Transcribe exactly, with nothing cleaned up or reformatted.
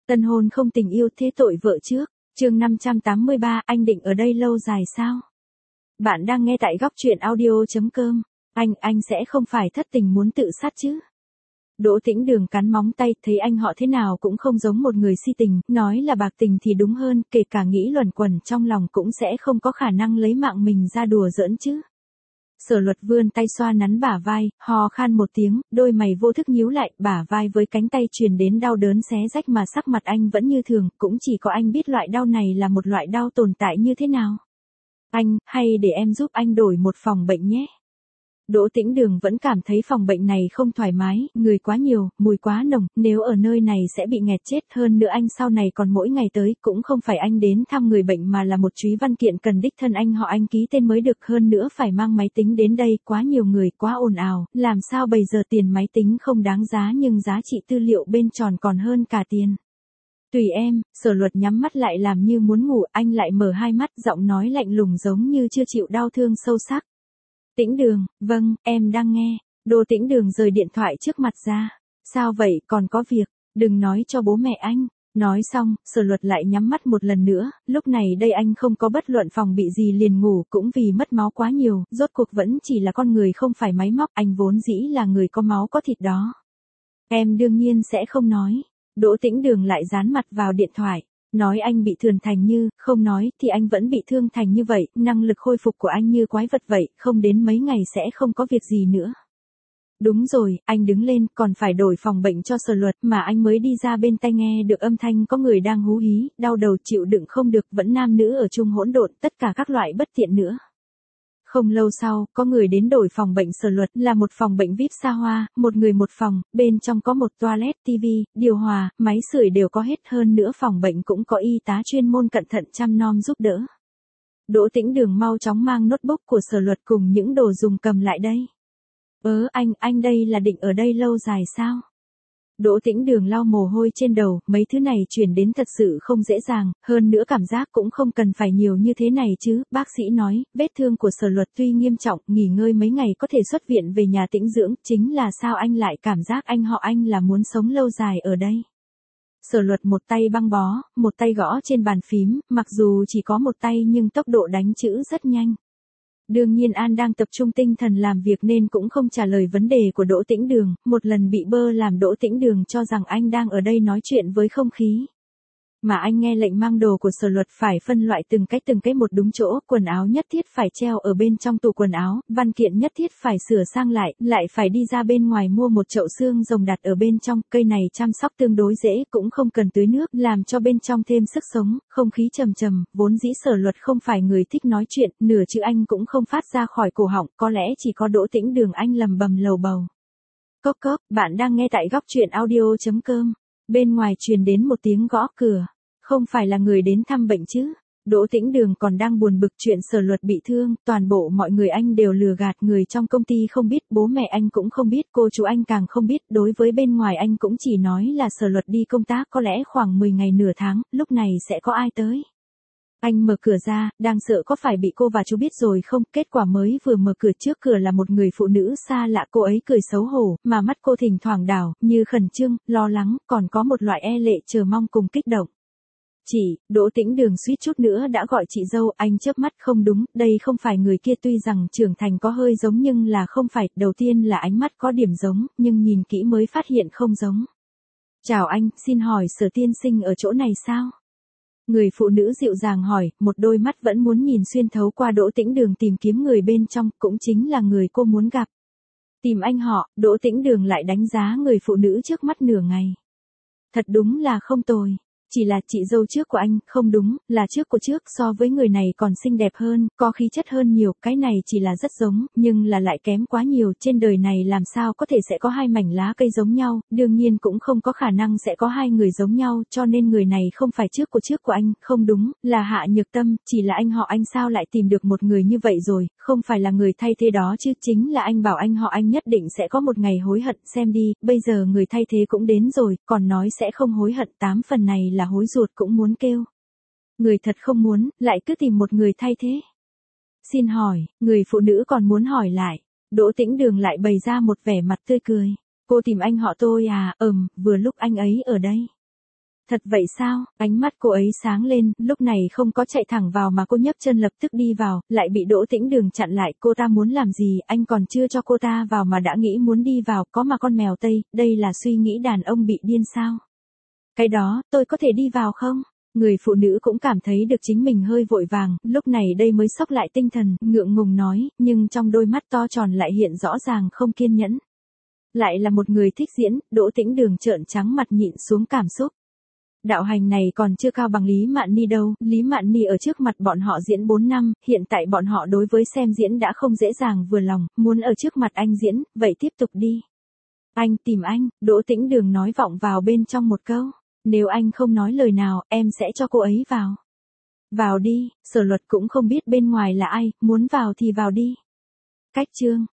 Tân hôn không tình yêu thế tội vợ trước. Chương năm trăm tám mươi ba, anh định ở đây lâu dài sao? Bạn đang nghe tại góc truyện audio chấm com. Anh, anh sẽ không phải thất tình muốn tự sát chứ? Đỗ Tĩnh Đường cắn móng tay, thấy anh họ thế nào cũng không giống một người si tình, nói là bạc tình thì đúng hơn, kể cả nghĩ luẩn quẩn trong lòng cũng sẽ không có khả năng lấy mạng mình ra đùa giỡn chứ. Sở Luật vươn tay xoa nắn bả vai, hò khan một tiếng, đôi mày vô thức nhíu lại, bả vai với cánh tay truyền đến đau đớn xé rách mà sắc mặt anh vẫn như thường, cũng chỉ có anh biết loại đau này là một loại đau tồn tại như thế nào. Anh, hay để em giúp anh đổi một phòng bệnh nhé. Đỗ Tĩnh Đường vẫn cảm thấy phòng bệnh này không thoải mái, người quá nhiều, mùi quá nồng, nếu ở nơi này sẽ bị nghẹt chết, hơn nữa anh sau này còn mỗi ngày tới, cũng không phải anh đến thăm người bệnh mà là một chúy văn kiện cần đích thân anh họ anh ký tên mới được, hơn nữa phải mang máy tính đến đây, quá nhiều người, quá ồn ào, làm sao bây giờ tiền máy tính không đáng giá nhưng giá trị tư liệu bên tròn còn hơn cả tiền. Tùy em, Sở Luật nhắm mắt lại làm như muốn ngủ, anh lại mở hai mắt, giọng nói lạnh lùng giống như chưa chịu đau thương sâu sắc. Tĩnh Đường, vâng, em đang nghe. Đỗ Tĩnh Đường rời điện thoại trước mặt ra. Sao vậy, còn có việc, đừng nói cho bố mẹ anh. Nói xong, Sở Luật lại nhắm mắt một lần nữa, lúc này đây anh không có bất luận phòng bị gì liền ngủ, cũng vì mất máu quá nhiều, rốt cuộc vẫn chỉ là con người không phải máy móc, anh vốn dĩ là người có máu có thịt đó. Em đương nhiên sẽ không nói. Đỗ Tĩnh Đường lại dán mặt vào điện thoại. Nói anh bị thương thành như, không nói thì anh vẫn bị thương thành như vậy, năng lực khôi phục của anh như quái vật vậy, không đến mấy ngày sẽ không có việc gì nữa. Đúng rồi, anh đứng lên, còn phải đổi phòng bệnh cho Sở Luật, mà anh mới đi ra bên tai nghe được âm thanh có người đang hú hí, đau đầu chịu đựng không được, vẫn nam nữ ở chung hỗn độn, tất cả các loại bất tiện nữa. Không lâu sau, có người đến đổi phòng bệnh Sở Luật, là một phòng bệnh vi ai pi xa hoa, một người một phòng, bên trong có một toilet, tivi, điều hòa, máy sưởi đều có hết, hơn nữa phòng bệnh cũng có y tá chuyên môn cẩn thận chăm nom giúp đỡ. Đỗ Tĩnh Đường mau chóng mang notebook của Sở Luật cùng những đồ dùng cầm lại đây. Ớ anh, anh đây là định ở đây lâu dài sao? Đỗ Tĩnh Đường lau mồ hôi trên đầu, mấy thứ này chuyển đến thật sự không dễ dàng, hơn nữa cảm giác cũng không cần phải nhiều như thế này chứ, bác sĩ nói, vết thương của Sở Luật tuy nghiêm trọng, nghỉ ngơi mấy ngày có thể xuất viện về nhà tĩnh dưỡng, chính là sao anh lại cảm giác anh họ anh là muốn sống lâu dài ở đây. Sở Luật một tay băng bó, một tay gõ trên bàn phím, mặc dù chỉ có một tay nhưng tốc độ đánh chữ rất nhanh. Đương nhiên An đang tập trung tinh thần làm việc nên cũng không trả lời vấn đề của Đỗ Tĩnh Đường, một lần bị bơ làm Đỗ Tĩnh Đường cho rằng anh đang ở đây nói chuyện với không khí. Mà anh nghe lệnh mang đồ của Sở Luật phải phân loại từng cái từng cái một đúng chỗ, quần áo nhất thiết phải treo ở bên trong tủ quần áo, văn kiện nhất thiết phải sửa sang lại, lại phải đi ra bên ngoài mua một chậu xương rồng đặt ở bên trong, cây này chăm sóc tương đối dễ, cũng không cần tưới nước, làm cho bên trong thêm sức sống, không khí trầm trầm, vốn dĩ Sở Luật không phải người thích nói chuyện, nửa chữ anh cũng không phát ra khỏi cổ họng, có lẽ chỉ có Đỗ Tĩnh Đường anh lầm bầm lầu bầu. Cốc cốc, bạn đang nghe tại góc truyện audio chấm com. Bên ngoài truyền đến một tiếng gõ cửa. Không phải là người đến thăm bệnh chứ? Đỗ Tĩnh Đường còn đang buồn bực chuyện Sở Luật bị thương, toàn bộ mọi người anh đều lừa gạt, người trong công ty không biết, bố mẹ anh cũng không biết, cô chú anh càng không biết, đối với bên ngoài anh cũng chỉ nói là Sở Luật đi công tác có lẽ khoảng mười ngày nửa tháng, lúc này sẽ có ai tới. Anh mở cửa ra, đang sợ có phải bị cô và chú biết rồi không, kết quả mới vừa mở cửa trước cửa là một người phụ nữ xa lạ, cô ấy cười xấu hổ, mà mắt cô thỉnh thoảng đảo, như khẩn trương, lo lắng, còn có một loại e lệ chờ mong cùng kích động. Chị, Đỗ Tĩnh Đường suýt chút nữa đã gọi chị dâu, anh chớp mắt, không đúng, đây không phải người kia, tuy rằng trưởng thành có hơi giống nhưng là không phải, đầu tiên là ánh mắt có điểm giống, nhưng nhìn kỹ mới phát hiện không giống. Chào anh, xin hỏi Sở tiên sinh ở chỗ này sao? Người phụ nữ dịu dàng hỏi, một đôi mắt vẫn muốn nhìn xuyên thấu qua Đỗ Tĩnh Đường tìm kiếm người bên trong, cũng chính là người cô muốn gặp. Tìm anh họ, Đỗ Tĩnh Đường lại đánh giá người phụ nữ trước mắt nửa ngày. Thật đúng là không tồi. Chỉ là chị dâu trước của anh, không đúng, là trước của trước, so với người này còn xinh đẹp hơn, có khí chất hơn nhiều, cái này chỉ là rất giống, nhưng là lại kém quá nhiều, trên đời này làm sao có thể sẽ có hai mảnh lá cây giống nhau, đương nhiên cũng không có khả năng sẽ có hai người giống nhau, cho nên người này không phải trước của trước của anh, không đúng, là Hạ Nhược Tâm, chỉ là anh họ anh sao lại tìm được một người như vậy rồi, không phải là người thay thế đó chứ, chính là anh bảo anh họ anh nhất định sẽ có một ngày hối hận, xem đi, bây giờ người thay thế cũng đến rồi, còn nói sẽ không hối hận, tám phần này là là hối ruột cũng muốn kêu. Người thật không muốn, lại cứ tìm một người thay thế. Xin hỏi, người phụ nữ còn muốn hỏi lại. Đỗ Tĩnh Đường lại bày ra một vẻ mặt tươi cười. Cô tìm anh họ tôi à, ừm, vừa lúc anh ấy ở đây. Thật vậy sao? Ánh mắt cô ấy sáng lên, lúc này không có chạy thẳng vào mà cô nhấc chân lập tức đi vào, lại bị Đỗ Tĩnh Đường chặn lại. Cô ta muốn làm gì, anh còn chưa cho cô ta vào mà đã nghĩ muốn đi vào, có mà con mèo Tây, đây là suy nghĩ đàn ông bị điên sao? Cái đó, tôi có thể đi vào không? Người phụ nữ cũng cảm thấy được chính mình hơi vội vàng, lúc này đây mới sốc lại tinh thần, ngượng ngùng nói, nhưng trong đôi mắt to tròn lại hiện rõ ràng không kiên nhẫn. Lại là một người thích diễn, Đỗ Tĩnh Đường trợn trắng mặt nhịn xuống cảm xúc. Đạo hành này còn chưa cao bằng Lý Mạn Ni đâu, Lý Mạn Ni ở trước mặt bọn họ diễn bốn năm, hiện tại bọn họ đối với xem diễn đã không dễ dàng vừa lòng, muốn ở trước mặt anh diễn, vậy tiếp tục đi. Anh tìm anh, Đỗ Tĩnh Đường nói vọng vào bên trong một câu, nếu anh không nói lời nào, em sẽ cho cô ấy vào. Vào đi, Sở Luật cũng không biết bên ngoài là ai, muốn vào thì vào đi. Cách chương